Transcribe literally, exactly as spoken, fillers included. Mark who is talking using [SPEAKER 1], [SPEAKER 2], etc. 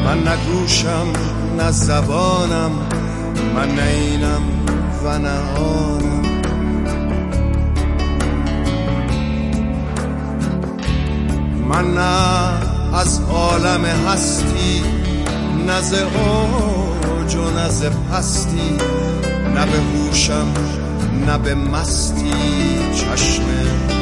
[SPEAKER 1] من نه گوشم نه زبانم، من نه اینم و نه آنم. من نه از عالم هستی، نه ز اوج و نه ز پستی، نه به هوشم نه به مستی. چشم